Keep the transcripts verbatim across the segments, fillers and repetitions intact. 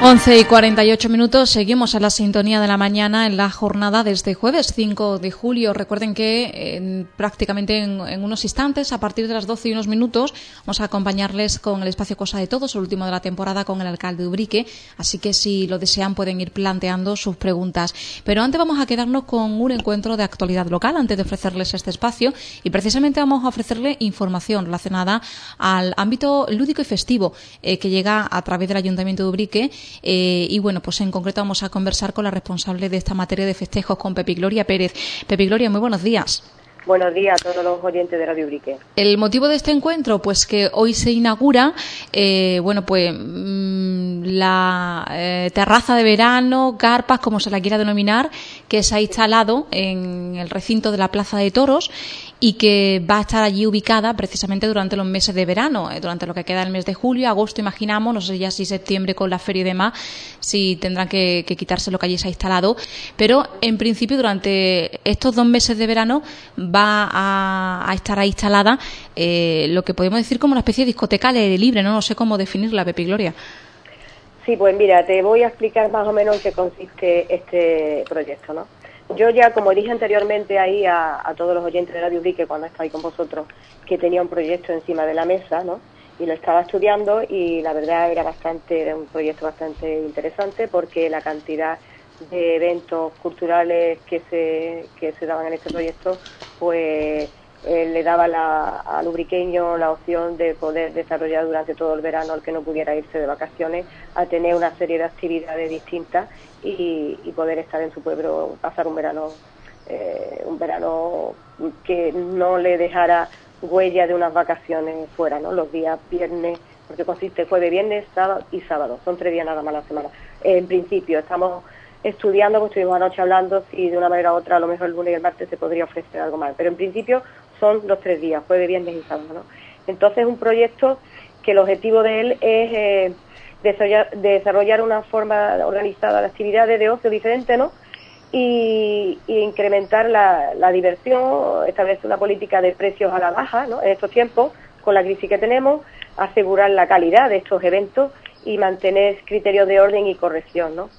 once y cuarenta y ocho minutos, seguimos a la sintonía de la mañana en la jornada de este jueves cinco de julio. Recuerden que en, prácticamente en, en unos instantes, a partir de las doce y unos minutos, vamos a acompañarles con el espacio Cosa de Todos, el último de la temporada, con el alcalde de Ubrique, así que si lo desean pueden ir planteando sus preguntas. Pero antes vamos a quedarnos con un encuentro de actualidad local, antes de ofrecerles este espacio, y precisamente vamos a ofrecerle información relacionada al ámbito lúdico y festivo eh, que llega a través del Ayuntamiento de Ubrique. Eh, y bueno, pues en concreto vamos a conversar con la responsable de esta materia de festejos, con Pepi Gloria Pérez. Pepi Gloria, muy buenos días. Buenos días a todos los oyentes de Radio Ubrique. El motivo de este encuentro, pues que hoy se inaugura, eh, bueno, pues mmm, la eh, terraza de verano, carpas, como se la quiera denominar, que se ha instalado en el recinto de la Plaza de Toros y que va a estar allí ubicada precisamente durante los meses de verano, eh, durante lo que queda del mes de julio, agosto, imaginamos, no sé ya si septiembre con la feria y demás, si tendrán que, que quitarse lo que allí se ha instalado, pero en principio durante estos dos meses de verano va a, a estar ahí instalada eh, lo que podemos decir como una especie de discoteca al aire libre, no, no sé cómo definirla, Pepi Gloria. Sí, pues mira, te voy a explicar más o menos en qué consiste este proyecto, ¿no? Yo ya, como dije anteriormente ahí a, a todos los oyentes de Radio Ubrique cuando estaba ahí con vosotros, que tenía un proyecto encima de la mesa, ¿no? Y lo estaba estudiando y la verdad era bastante, era un proyecto bastante interesante porque la cantidad de eventos culturales que se, que se daban en este proyecto, pues eh, le daba la, al ubriqueño la opción de poder desarrollar durante todo el verano, el que no pudiera irse de vacaciones, a tener una serie de actividades distintas y, y poder estar en su pueblo, pasar un verano, eh, un verano que no le dejara huella de unas vacaciones fuera, ¿no? Los días viernes, porque consiste jueves, viernes, sábado y sábado, son tres días nada más a la semana. En principio estamos estudiando, pues estuvimos anoche hablando si de una manera u otra, a lo mejor el lunes y el martes se podría ofrecer algo más, pero en principio son los tres días, jueves, viernes y sábado, ¿no? Entonces es un proyecto que el objetivo de él es eh, desarrollar, desarrollar una forma organizada de actividades de ocio diferente, ¿no? Y, y incrementar la, la diversión, establecer una política de precios a la baja, ¿no? En estos tiempos, con la crisis que tenemos, asegurar la calidad de estos eventos y mantener criterios de orden y corrección, ¿no?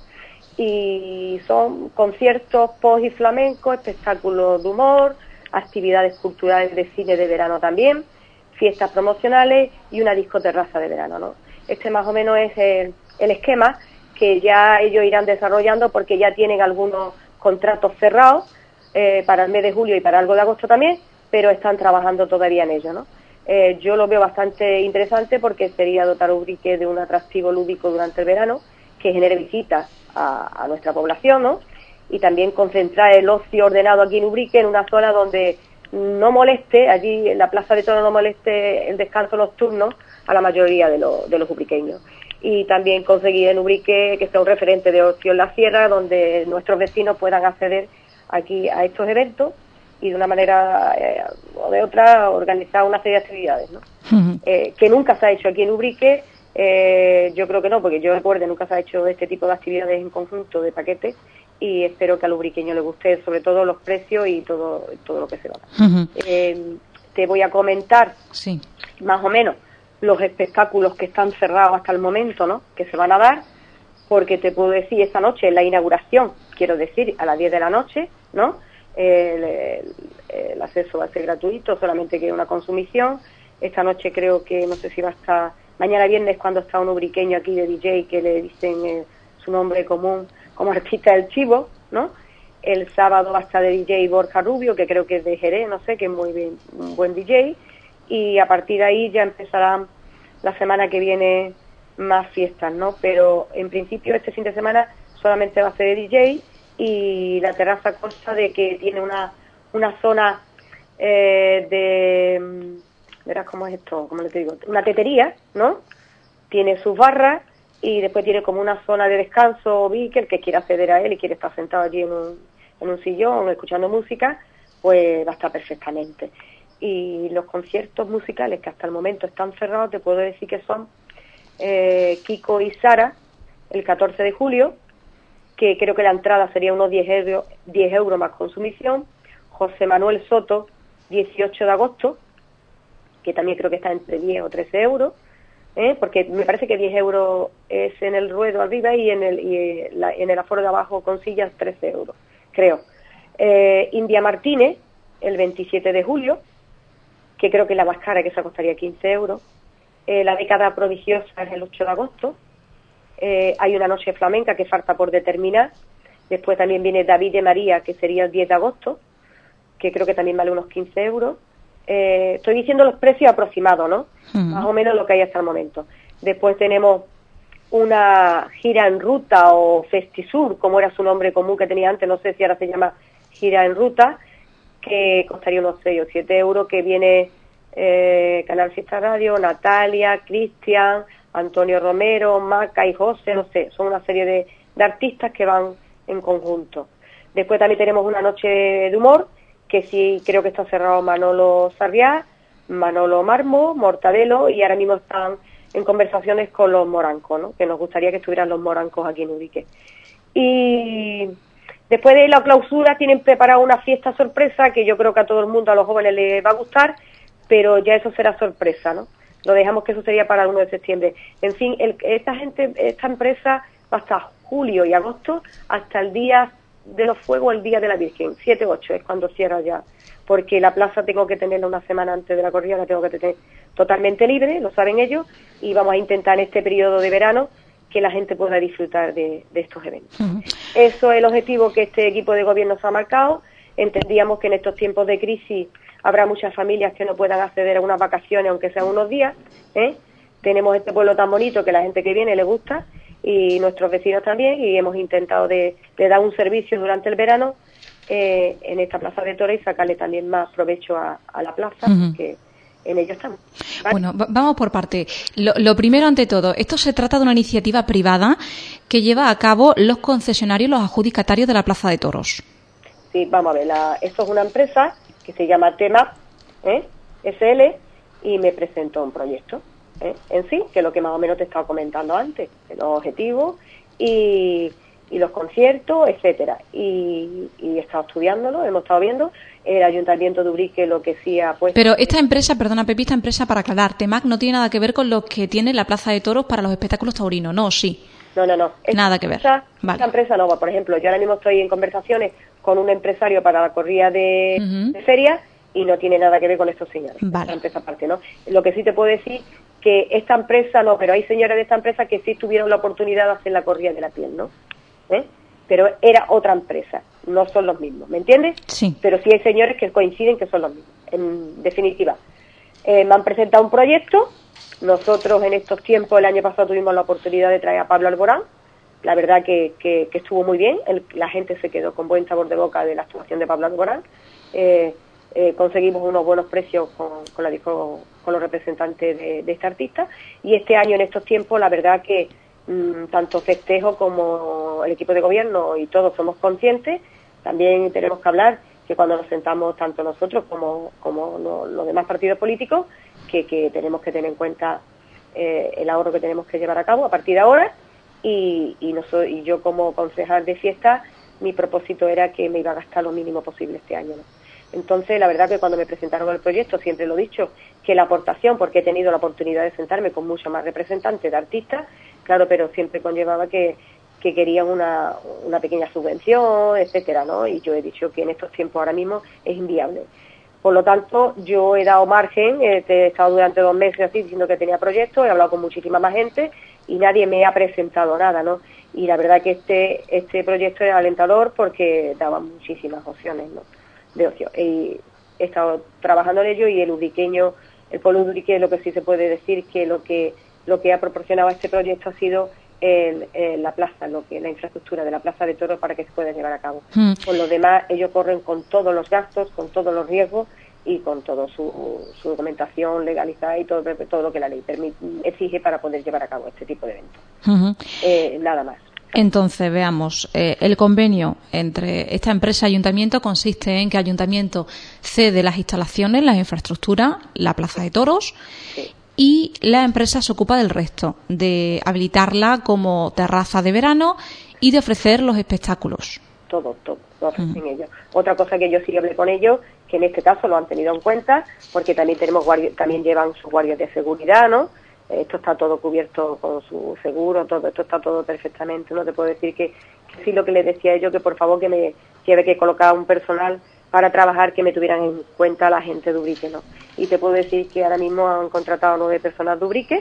Y son conciertos post y flamenco, espectáculos de humor, actividades culturales de cine de verano también, fiestas promocionales y una discoterraza de verano, ¿no? Este más o menos es el, el esquema que ya ellos irán desarrollando porque ya tienen algunos contratos cerrados eh, para el mes de julio y para algo de agosto también, pero están trabajando todavía en ello, ¿no? Eh, yo lo veo bastante interesante porque sería dotar a Ubrique de un atractivo lúdico durante el verano que genere visitas a, a nuestra población, ¿no? Y también concentrar el ocio ordenado aquí en Ubrique en una zona donde no moleste, allí en la Plaza de Toros no moleste el descanso nocturno a la mayoría de, lo, de los ubriqueños. Y también conseguir en Ubrique que sea un referente de ocio en la sierra, donde nuestros vecinos puedan acceder aquí a estos eventos y de una manera eh, o de otra organizar una serie de actividades, ¿no? Uh-huh. Eh, que nunca se ha hecho aquí en Ubrique, eh, yo creo que no, porque yo recuerdo nunca se ha hecho este tipo de actividades en conjunto de paquetes y espero que al ubriqueño le guste, sobre todo los precios y todo todo lo que se va. Uh-huh. Eh, te voy a comentar sí. más o menos los espectáculos que están cerrados hasta el momento, ¿no? Que se van a dar, porque te puedo decir esta noche, en la inauguración, quiero decir, a las diez de la noche, ¿no? El, el, el acceso va a ser gratuito, solamente que una consumición. Esta noche creo que, no sé si va a estar, mañana viernes cuando está un ubriqueño aquí de D J que le dicen eh, su nombre común como artista del Chivo, ¿no? El sábado va a estar de D J Borja Rubio, que creo que es de Jerez, no sé, que es muy bien, un buen D J, y a partir de ahí ya empezarán la semana que viene más fiestas, ¿no? Pero en principio este fin de semana solamente va a ser de D J y la terraza consta de que tiene una una zona eh, de, verás cómo es esto, cómo les digo, una tetería, ¿no? Tiene sus barras y después tiene como una zona de descanso, vi que el que quiera acceder a él y quiere estar sentado allí en un, en un sillón escuchando música, pues va a estar perfectamente. Y los conciertos musicales que hasta el momento están cerrados, te puedo decir que son eh, Kiko y Sara, el catorce de julio, que creo que la entrada sería unos diez euros, diez euros más consumición. José Manuel Soto, dieciocho de agosto, que también creo que está entre diez o trece euros. ¿eh? Porque me parece que diez euros es en el ruedo arriba y en el, y la, en el aforo de abajo con sillas trece euros, creo. Eh, India Martínez, el veintisiete de julio, que creo que es la más cara, que esa costaría quince euros. Eh, la década prodigiosa es el ocho de agosto. Eh, hay una noche flamenca que falta por determinar. Después también viene David de María, que sería el diez de agosto, que creo que también vale unos quince euros. Eh, estoy diciendo los precios aproximados, ¿no? Uh-huh. Más o menos lo que hay hasta el momento. Después tenemos una gira en ruta o Festisur, como era su nombre común que tenía antes, no sé si ahora se llama gira en ruta, que costaría unos seis o siete euros, que viene eh, Canal Fiesta Radio, Natalia, Cristian, Antonio Romero, Maca y José, no sé, son una serie de, de artistas que van en conjunto. Después también tenemos una noche de humor, que sí creo que está cerrado Manolo Sarriá, Manolo Marmo, Mortadelo, y ahora mismo están en conversaciones con los morancos, ¿no? Que nos gustaría que estuvieran los morancos aquí en Ubrique. Y después de la clausura tienen preparada una fiesta sorpresa que yo creo que a todo el mundo, a los jóvenes les va a gustar, pero ya eso será sorpresa, ¿no? Lo dejamos que eso sería para el uno de septiembre. En fin, el, esta gente, esta empresa va hasta julio y agosto, hasta el día de los fuegos, el día de la Virgen, siete ocho es cuando cierra ya, porque la plaza tengo que tenerla una semana antes de la corrida, la tengo que tener totalmente libre, lo saben ellos, y vamos a intentar en este periodo de verano que la gente pueda disfrutar de, de estos eventos. Uh-huh. Eso es el objetivo que este equipo de gobierno se ha marcado. Entendíamos que en estos tiempos de crisis habrá muchas familias que no puedan acceder a unas vacaciones, aunque sean unos días, ¿eh? Tenemos este pueblo tan bonito que la gente que viene le gusta, y nuestros vecinos también, y hemos intentado de, de dar un servicio durante el verano eh, en esta plaza de toros y sacarle también más provecho a, a la plaza, uh-huh. porque en ello estamos. ¿Vale? Bueno, vamos por parte. Lo, lo primero, ante todo, esto se trata de una iniciativa privada que lleva a cabo los concesionarios, los adjudicatarios de la plaza de toros. Sí, vamos a ver, la, esto es una empresa que se llama T M A P ¿eh? S L, y me presentó un proyecto ¿eh? en sí, que es lo que más o menos te estaba comentando antes, los objetivos y, y los conciertos, etcétera. Y, y he estado estudiándolo, hemos estado viendo el Ayuntamiento de Ubrique lo que sí ha puesto. Pero esta empresa, perdona Pepi, esta empresa, para aclarar, T M A C no tiene nada que ver con lo que tiene la Plaza de Toros para los espectáculos taurinos, ¿no? Sí. No, no, no. Esta nada que ver. Empresa, vale. Esta empresa no va. Por ejemplo, yo ahora mismo estoy en conversaciones con un empresario para la corrida de, uh-huh. de feria, y no tiene nada que ver con estos señores. Vale. Esta empresa aparte, ¿no? Lo que sí te puedo decir que esta empresa no, pero hay señores de esta empresa que sí tuvieron la oportunidad de hacer la corrida de la piel, ¿no? ¿Eh? Pero era otra empresa, no son los mismos, ¿me entiendes? Sí. Pero sí hay señores que coinciden que son los mismos, en definitiva. Eh, me han presentado un proyecto. Nosotros en estos tiempos, el año pasado tuvimos la oportunidad de traer a Pablo Alborán. La verdad que, que, que estuvo muy bien, el, la gente se quedó con buen sabor de boca de la actuación de Pablo Alborán. Eh, eh, conseguimos unos buenos precios con, con, la, con, con los representantes de, de este artista, y este año, en estos tiempos, la verdad que mmm, tanto Festejo como el equipo de gobierno y todos somos conscientes. También tenemos que hablar que cuando nos sentamos, tanto nosotros como, como lo, los demás partidos políticos, que, que tenemos que tener en cuenta eh, el ahorro que tenemos que llevar a cabo a partir de ahora. Y, y, no soy, y yo como concejal de fiesta, mi propósito era que me iba a gastar lo mínimo posible este año, ¿no? Entonces, la verdad que cuando me presentaron el proyecto, siempre lo he dicho, que la aportación, porque he tenido la oportunidad de sentarme con muchos más representantes de artistas, claro, pero siempre conllevaba que, que querían una, una pequeña subvención, etcétera, ¿no? Y yo he dicho que en estos tiempos ahora mismo es inviable. Por lo tanto, yo he dado margen, eh, he estado durante dos meses así diciendo que tenía proyectos, he hablado con muchísima más gente y nadie me ha presentado nada, ¿no? Y la verdad que este este proyecto es alentador porque daba muchísimas opciones, ¿no?, de ocio. Y he estado trabajando en ello, y el ubriqueño, el pueblo ubrique, lo que sí se puede decir que lo que lo que ha proporcionado a este proyecto ha sido el, el, la plaza, lo que la infraestructura de la plaza de toros para que se pueda llevar a cabo. Mm. Con lo demás, ellos corren con todos los gastos, con todos los riesgos y con toda su, su documentación legalizada y todo, todo lo que la ley permite, exige para poder llevar a cabo este tipo de eventos. Uh-huh. Eh, nada más. Entonces, veamos, eh, el convenio entre esta empresa y Ayuntamiento consiste en que Ayuntamiento cede las instalaciones, las infraestructuras, la plaza de toros, sí, y la empresa se ocupa del resto, de habilitarla como terraza de verano y de ofrecer los espectáculos. Todo, todo, lo ofrecen uh-huh. ellos. Otra cosa que yo sí hablé con ellos, que en este caso lo han tenido en cuenta, porque también tenemos guardias, también llevan sus guardias de seguridad, ¿no?, esto está todo cubierto con su seguro, todo esto está todo perfectamente. No te puedo decir que, que sí, lo que les decía a ellos, que por favor que me que había que colocar un personal para trabajar, que me tuvieran en cuenta la gente de Ubrique, ¿no? Y te puedo decir que ahora mismo han contratado nueve personas de Ubrique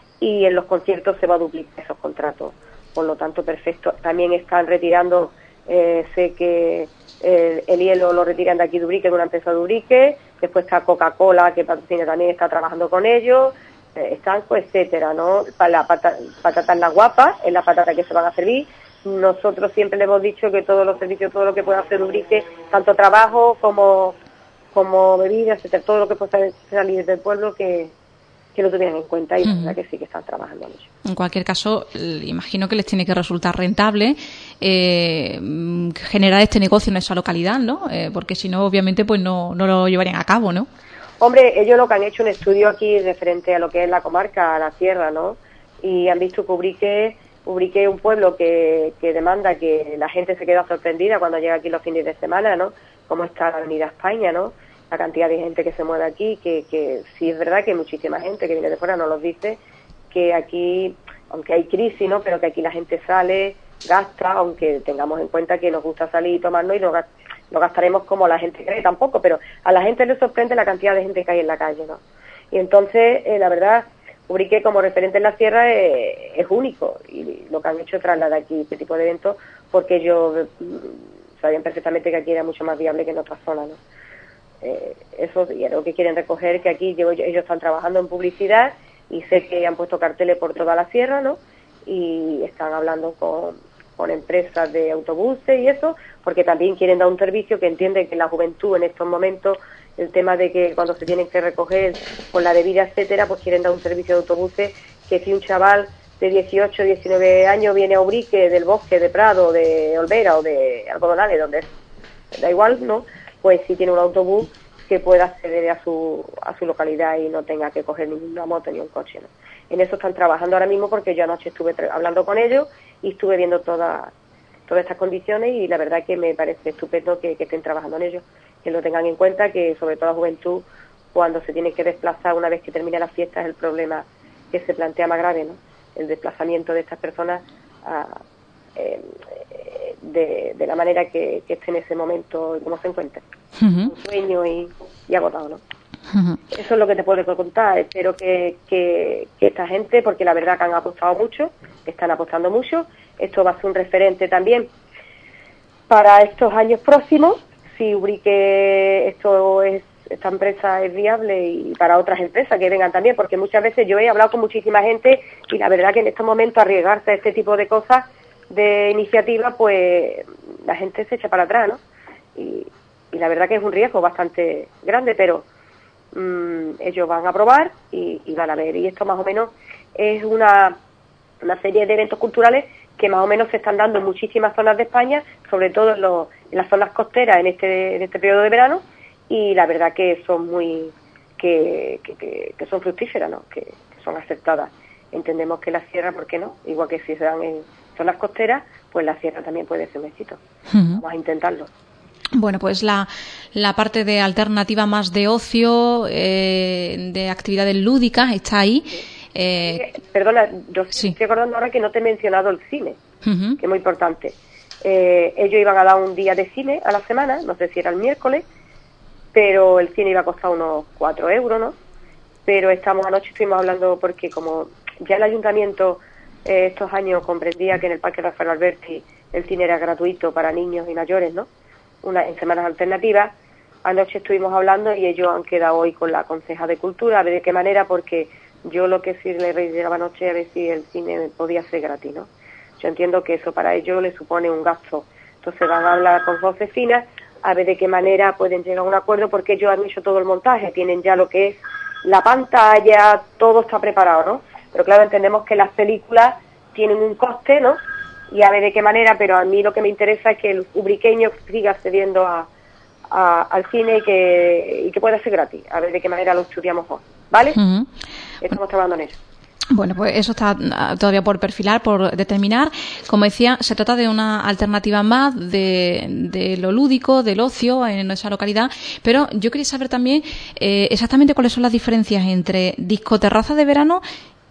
y en los conciertos se va a duplicar esos contratos, por lo tanto perfecto. También están retirando, eh, sé que el, el hielo lo retiran de aquí de Ubrique, de una empresa de Ubrique, después está Coca-Cola, que patrocina, también está trabajando con ellos, eh, estanco, etcétera, ¿no? Para la pata, patatas las guapas, es la patata que se van a servir. Nosotros siempre le hemos dicho que todos los servicios, todo lo que pueda hacer Ubrique, tanto trabajo como como bebidas, etcétera, todo lo que pueda salir del pueblo, que, que lo tuvieran en cuenta, y la verdad que sí que están trabajando mucho. En cualquier caso, imagino que les tiene que resultar rentable eh, generar este negocio en esa localidad, ¿no? Eh, porque si no, obviamente, pues no, no lo llevarían a cabo, ¿no? Hombre, ellos lo que han hecho un estudio aquí referente a lo que es la comarca, a la sierra, ¿no? Y han visto que Ubrique Ubrique es un pueblo que, que demanda que la gente se queda sorprendida cuando llega aquí los fines de semana, ¿no? Cómo está la Avenida España, ¿no? La cantidad de gente que se mueve aquí, que, que sí es verdad que hay muchísima gente que viene de fuera, nos lo dice, que aquí, aunque hay crisis, ¿no? Pero que aquí la gente sale, gasta, aunque tengamos en cuenta que nos gusta salir y tomarnos y no, no gastaremos como la gente cree tampoco, pero a la gente le sorprende la cantidad de gente que hay en la calle, ¿no? Y entonces, eh, la verdad, Ubrique como referente en la sierra es, es único, y lo que han hecho es trasladar aquí este tipo de eventos, porque ellos mm, sabían perfectamente que aquí era mucho más viable que en otras zonas, ¿no? Eh, eso y es lo que quieren recoger, que aquí yo, ellos están trabajando en publicidad y sé que han puesto carteles por toda la sierra, ¿no? Y están hablando con, con empresas de autobuses y eso, porque también quieren dar un servicio, que entienden que la juventud en estos momentos, el tema de que cuando se tienen que recoger con la bebida, etcétera, pues quieren dar un servicio de autobuses, que si un chaval de dieciocho, diecinueve años viene a Ubrique, del Bosque, de Prado, de Olvera o de Algodonales, donde es, da igual, ¿no? Pues si tiene un autobús que pueda acceder a su a su localidad y no tenga que coger ninguna moto ni un coche, ¿no? En eso están trabajando ahora mismo, porque yo anoche estuve hablando con ellos y estuve viendo todas todas estas condiciones, y la verdad que me parece estupendo que, que estén trabajando en ello, que lo tengan en cuenta, que sobre todo la juventud, cuando se tiene que desplazar una vez que termina la fiesta, es el problema que se plantea más grave, ¿no? El desplazamiento de estas personas a, eh, de, de la manera que, que esté en ese momento y cómo se encuentre, uh-huh. Un sueño y, y agotado, ¿no? Uh-huh. Eso es lo que te puedo contar. Espero que, que, que esta gente, porque la verdad que han apostado mucho, están apostando mucho, esto va a ser un referente también para estos años próximos, si Ubrique esto es esta empresa es viable, y para otras empresas que vengan también, porque muchas veces yo he hablado con muchísima gente y la verdad que en estos momentos arriesgarse a este tipo de cosas, de iniciativa, pues la gente se echa para atrás, ¿no? Y, y la verdad que es un riesgo bastante grande, pero mmm, ellos van a probar y, y van a ver. Y esto más o menos es una, una serie de eventos culturales que más o menos se están dando en muchísimas zonas de España, sobre todo en, los, en las zonas costeras en este, en este periodo de verano, y la verdad que son muy que, que, que, que son fructíferas, ¿no? Que, que son aceptadas. Entendemos que la sierra, ¿por qué no? Igual que si se dan en zonas costeras, pues la sierra también puede ser un éxito. Uh-huh. Vamos a intentarlo. Bueno, pues la, la parte de alternativa más de ocio, eh, de actividades lúdicas, está ahí. Sí. Eh, Perdona, yo sí. Estoy acordando ahora que no te he mencionado el cine, uh-huh. que es muy importante. Eh, ellos iban a dar un día de cine a la semana, no sé si era el miércoles, pero el cine iba a costar unos cuatro euros, ¿no? Pero estamos anoche estuvimos hablando, porque como ya el ayuntamiento eh, estos años comprendía que en el Parque Rafael Alberti el cine era gratuito para niños y mayores, ¿no? Una, en semanas alternativas, anoche estuvimos hablando y ellos han quedado hoy con la Conceja de Cultura, a ver de qué manera, porque yo lo que sí le reiteraba anoche, a ver si el cine podía ser gratis, ¿no? Yo entiendo que eso para ellos les supone un gasto. Entonces van a hablar con Josefina a ver de qué manera pueden llegar a un acuerdo, porque ellos han hecho todo el montaje, tienen ya lo que es la pantalla, todo está preparado, ¿no? Pero claro, entendemos que las películas tienen un coste, ¿no? Y a ver de qué manera, pero a mí lo que me interesa es que el ubriqueño siga accediendo a, a, al cine y que, y que pueda ser gratis. A ver de qué manera lo estudiamos hoy, ¿vale? Uh-huh. Estamos trabajando en eso. Bueno, pues eso está todavía por perfilar, por determinar. Como decía, se trata de una alternativa más de, de lo lúdico, del ocio en esa localidad. Pero yo quería saber también eh, exactamente cuáles son las diferencias entre discoterraza de verano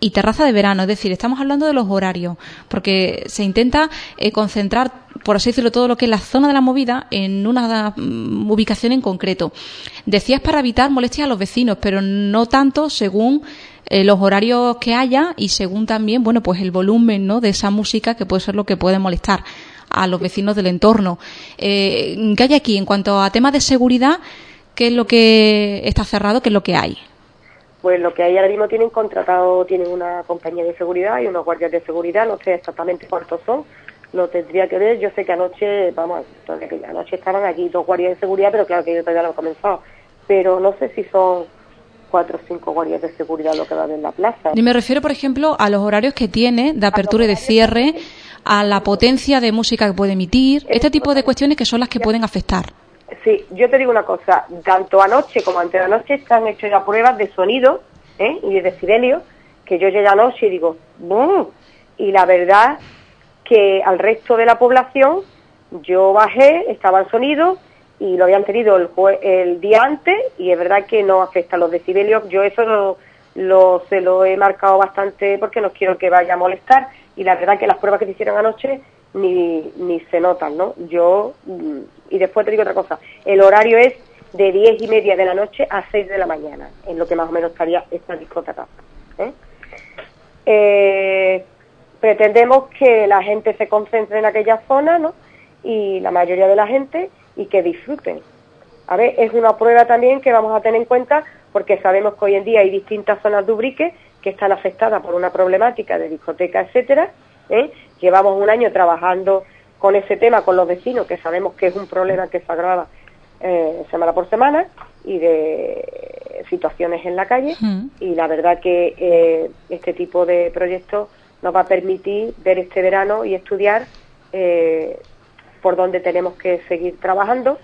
y terraza de verano. Es decir, estamos hablando de los horarios, porque se intenta eh, concentrar, por así decirlo, todo lo que es la zona de la movida en una um, ubicación en concreto. Decías para evitar molestias a los vecinos, pero no tanto según eh, los horarios que haya y según también, bueno, pues el volumen, ¿no?, de esa música, que puede ser lo que puede molestar a los vecinos del entorno. Eh, ¿Qué hay aquí en cuanto a temas de seguridad? ¿Qué es lo que está cerrado? ¿Qué es lo que hay? Pues lo que hay ahora mismo, tienen contratado, tienen una compañía de seguridad y unos guardias de seguridad, no sé exactamente cuántos son, lo tendría que ver. Yo sé que anoche, vamos, que anoche estaban aquí dos guardias de seguridad, pero claro que yo todavía no he comenzado, pero no sé si son cuatro o cinco guardias de seguridad lo que va a haber en la plaza. Y me refiero, por ejemplo, a los horarios que tiene de apertura y de cierre, a la potencia de música que puede emitir, este tipo de cuestiones que son las que pueden afectar. Sí, yo te digo una cosa, tanto anoche como antes de anoche están hechas ya pruebas de sonido, ¿eh?, y de decibelios, que yo llegué anoche y digo, ¡bum! Y la verdad que al resto de la población, yo bajé, estaba el sonido y lo habían tenido el, jue- el día antes, y es verdad que no afecta los decibelios. Yo eso lo, lo, se lo he marcado bastante porque no quiero que vaya a molestar, y la verdad que las pruebas que se hicieron anoche ni, ni se notan, ¿no? Yo, y después te digo otra cosa, el horario es de diez y media de la noche a seis de la mañana, en lo que más o menos estaría esta discoteca, ¿eh? Eh, pretendemos que la gente se concentre en aquella zona, ¿no?, y la mayoría de la gente, y que disfruten. A ver, es una prueba también que vamos a tener en cuenta, porque sabemos que hoy en día hay distintas zonas de Ubrique que están afectadas por una problemática de discoteca, etcétera, ¿eh? Llevamos un año trabajando con ese tema con los vecinos, que sabemos que es un problema que se agrava eh, semana por semana, y de situaciones en la calle, mm. y la verdad que eh, este tipo de proyectos nos va a permitir ver este verano y estudiar eh, por dónde tenemos que seguir trabajando,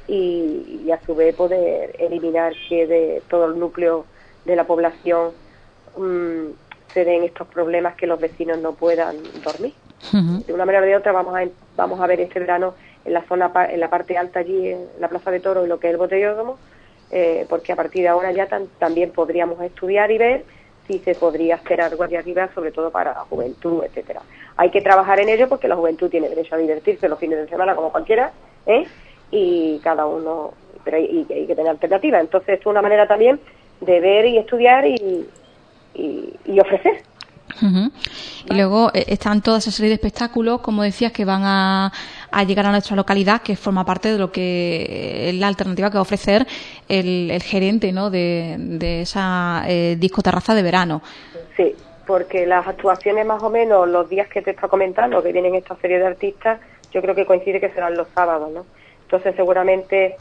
y, y a su vez poder eliminar que de todo el núcleo de la población um, se den estos problemas, que los vecinos no puedan dormir. Uh-huh. De una manera o de otra vamos a vamos a ver este verano en la zona, en la parte alta allí, en la Plaza de Toros, y lo que es el Botellódromo, eh, porque a partir de ahora ya tan, también podríamos estudiar y ver si se podría hacer algo allí arriba, sobre todo para la juventud, etcétera. Hay que trabajar en ello porque la juventud tiene derecho a divertirse los fines de semana como cualquiera, ¿eh? Y cada uno, pero hay, hay que tener alternativas. Entonces esto es una manera también de ver y estudiar y, y, y ofrecer. Uh-huh. Y luego eh, están toda esa serie de espectáculos, como decías, que van a, a llegar a nuestra localidad, que forma parte de lo que es la alternativa que va a ofrecer el, el gerente, ¿no?, de, de esa eh, discoterraza de verano. Sí, porque las actuaciones, más o menos los días que te está comentando, que vienen esta serie de artistas, yo creo que coincide que serán los sábados, ¿no? Entonces seguramente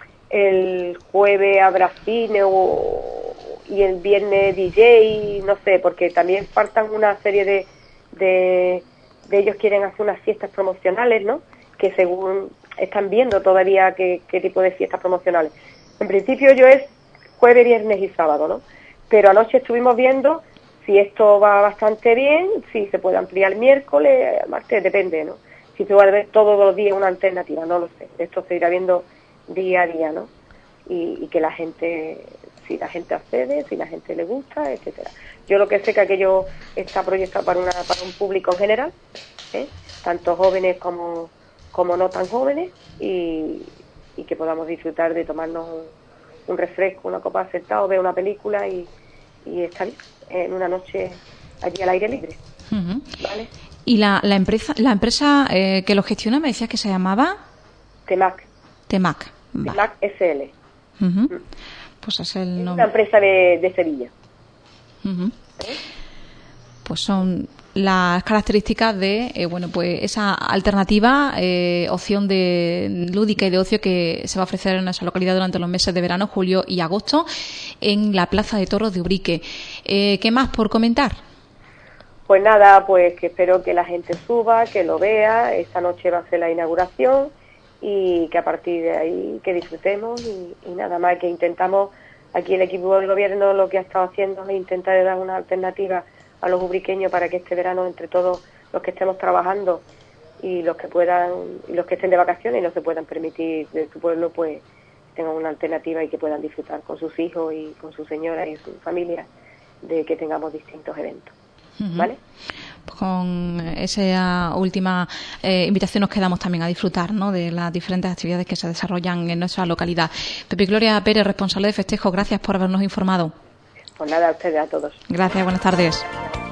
el jueves habrá cine o, y el viernes D J, no sé, porque también faltan una serie de, de, de ellos quieren hacer unas fiestas promocionales, ¿no?, que según están viendo todavía qué, qué tipo de fiestas promocionales. En principio yo es jueves, viernes y sábado, ¿no? Pero anoche estuvimos viendo si esto va bastante bien, si se puede ampliar el miércoles, martes, depende, ¿no? Si se va a ver todos los días una alternativa, no lo sé. Esto se irá viendo día a día, ¿no? Y, y que la gente, si la gente accede, si la gente le gusta, etcétera. Yo lo que sé que aquello está proyectado para una para un público en general, ¿eh?, tanto jóvenes como como no tan jóvenes, y, y que podamos disfrutar de tomarnos un, un refresco, una copa sentado, ver una película y, y estar en una noche allí al aire libre. Uh-huh. ¿Vale? Y la, la empresa la empresa eh, que lo gestiona, me decías que se llamaba Temac. Temac. Vale. Temac S L. Uh-huh. Mm. Pues es el nombre. Es una empresa de, de Sevilla. Uh-huh. ¿Eh? Pues son las características de eh, bueno, pues esa alternativa, eh, opción de lúdica y de ocio que se va a ofrecer en esa localidad durante los meses de verano, julio y agosto, en la Plaza de Toros de Ubrique. Eh, ¿Qué más por comentar? Pues nada, pues que espero que la gente suba, que lo vea. Esta noche va a ser la inauguración, y que a partir de ahí que disfrutemos, y, y nada más, que intentamos aquí el equipo del gobierno lo que ha estado haciendo es intentar dar una alternativa a los ubriqueños para que este verano, entre todos los que estemos trabajando y los que puedan, y los que estén de vacaciones y no se puedan permitir de su pueblo, pues tengan una alternativa y que puedan disfrutar con sus hijos y con su señora y su familia de que tengamos distintos eventos. Uh-huh. ¿Vale? Con esa última eh, invitación nos quedamos también a disfrutar, ¿no?, de las diferentes actividades que se desarrollan en nuestra localidad. Pepe Gloria Pérez, responsable de festejo, gracias por habernos informado. Pues nada, a ustedes, a todos. Gracias, buenas tardes.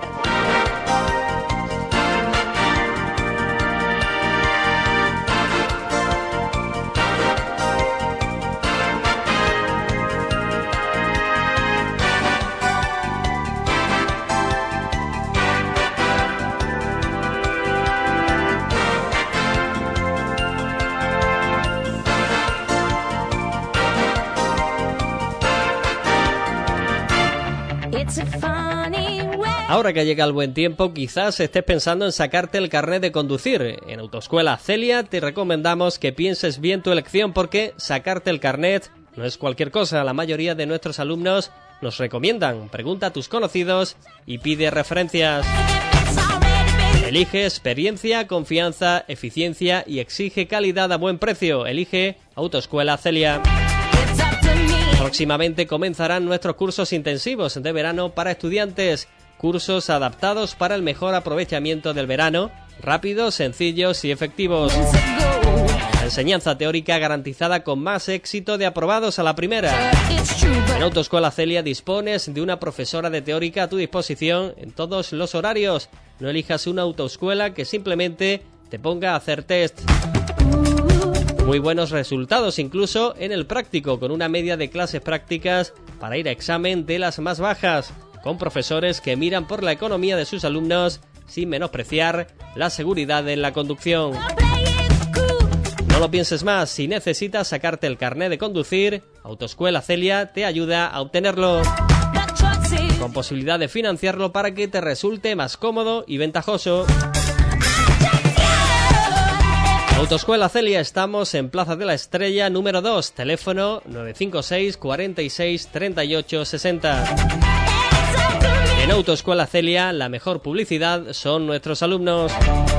Ahora que llega el buen tiempo, quizás estés pensando en sacarte el carnet de conducir. En Autoescuela Celia te recomendamos que pienses bien tu elección porque sacarte el carnet no es cualquier cosa. La mayoría de nuestros alumnos nos recomiendan. Pregunta a tus conocidos y pide referencias. Elige experiencia, confianza, eficiencia y exige calidad a buen precio. Elige Autoescuela Celia. Próximamente comenzarán nuestros cursos intensivos de verano para estudiantes. Cursos adaptados para el mejor aprovechamiento del verano, rápidos, sencillos y efectivos. Enseñanza teórica garantizada con más éxito de aprobados a la primera. En Autoescuela Celia dispones de una profesora de teórica a tu disposición en todos los horarios. No elijas una autoescuela que simplemente te ponga a hacer test. Muy buenos resultados incluso en el práctico, con una media de clases prácticas para ir a examen de las más bajas, con profesores que miran por la economía de sus alumnos sin menospreciar la seguridad en la conducción. No lo pienses más, si necesitas sacarte el carnet de conducir, Autoescuela Celia te ayuda a obtenerlo, con posibilidad de financiarlo para que te resulte más cómodo y ventajoso. Autoescuela Celia, estamos en Plaza de la Estrella número dos, teléfono nueve cinco seis, cuarenta y seis, treinta y ocho, sesenta. En Autoescuela Celia, la mejor publicidad son nuestros alumnos.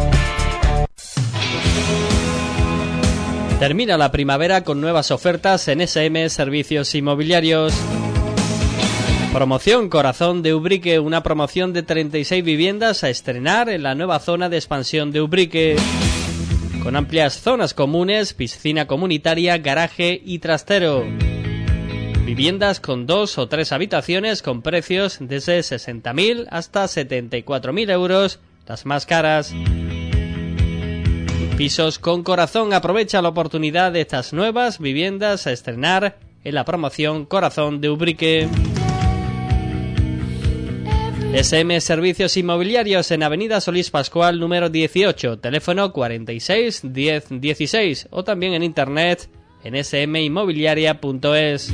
Termina la primavera con nuevas ofertas en S M Servicios Inmobiliarios. Promoción Corazón de Ubrique, una promoción de treinta y seis viviendas a estrenar en la nueva zona de expansión de Ubrique, con amplias zonas comunes, piscina comunitaria, garaje y trastero. Viviendas con dos o tres habitaciones con precios desde sesenta mil hasta setenta y cuatro mil euros, las más caras. Pisos con Corazón, aprovecha la oportunidad de estas nuevas viviendas a estrenar en la promoción Corazón de Ubrique. S M Servicios Inmobiliarios en Avenida Solís Pascual número dieciocho, teléfono cuarenta y seis, diez, dieciséis, o también en internet en s m inmobiliaria punto es.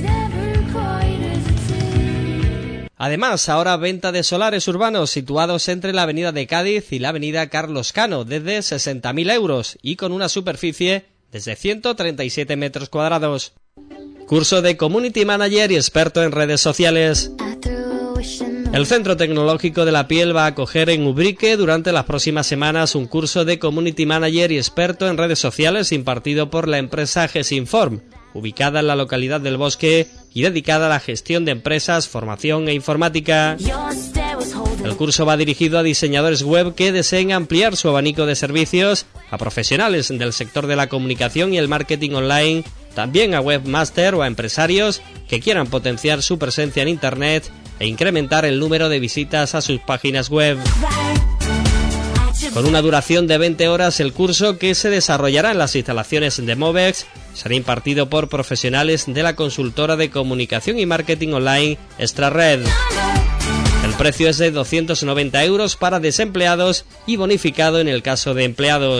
Además, ahora venta de solares urbanos situados entre la avenida de Cádiz y la avenida Carlos Cano desde sesenta mil euros y con una superficie desde ciento treinta y siete metros cuadrados. Curso de Community Manager y experto en redes sociales. El Centro Tecnológico de la Piel va a acoger en Ubrique durante las próximas semanas un curso de Community Manager y experto en redes sociales impartido por la empresa Gesinform, ubicada en la localidad del Bosque y dedicada a la gestión de empresas, formación e informática. El curso va dirigido a diseñadores web que deseen ampliar su abanico de servicios, a profesionales del sector de la comunicación y el marketing online, también a webmaster o a empresarios que quieran potenciar su presencia en Internet e incrementar el número de visitas a sus páginas web. Con una duración de veinte horas, el curso, que se desarrollará en las instalaciones de Movex, será impartido por profesionales de la consultora de comunicación y marketing online Extrared. El precio es de doscientos noventa euros para desempleados y bonificado en el caso de empleados.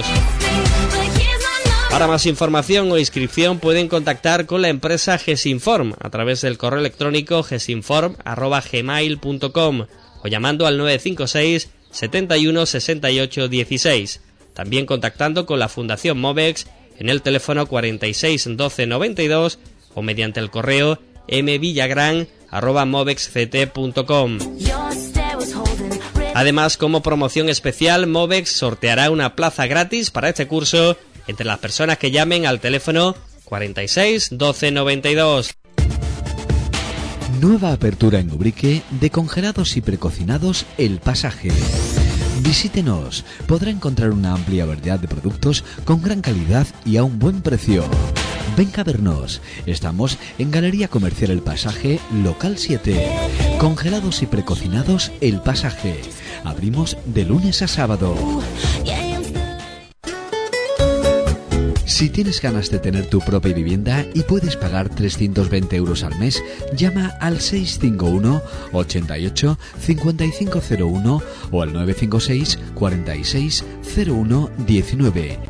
Para más información o inscripción pueden contactar con la empresa Gesinform a través del correo electrónico gesinform arroba gmail punto com o llamando al nueve cinco seis, setenta y uno, sesenta y ocho, dieciséis. También contactando con la Fundación Movex en el teléfono cuarenta y seis, doce, noventa y dos o mediante el correo mvillagran arroba movexct punto com. Además, como promoción especial, Movex sorteará una plaza gratis para este curso entre las personas que llamen al teléfono cuarenta y seis, doce, noventa y dos. Nueva apertura en Ubrique de congelados y precocinados El Pasaje. Visítenos, podrá encontrar una amplia variedad de productos con gran calidad y a un buen precio. Venga a vernos, estamos en Galería Comercial El Pasaje, local siete. Congelados y precocinados El Pasaje. Abrimos de lunes a sábado. Si tienes ganas de tener tu propia vivienda y puedes pagar trescientos veinte euros al mes, llama al seis cinco uno, ochenta y ocho, cincuenta y cinco cero uno o al nueve cinco seis, cuarenta y seis, cero uno diecinueve.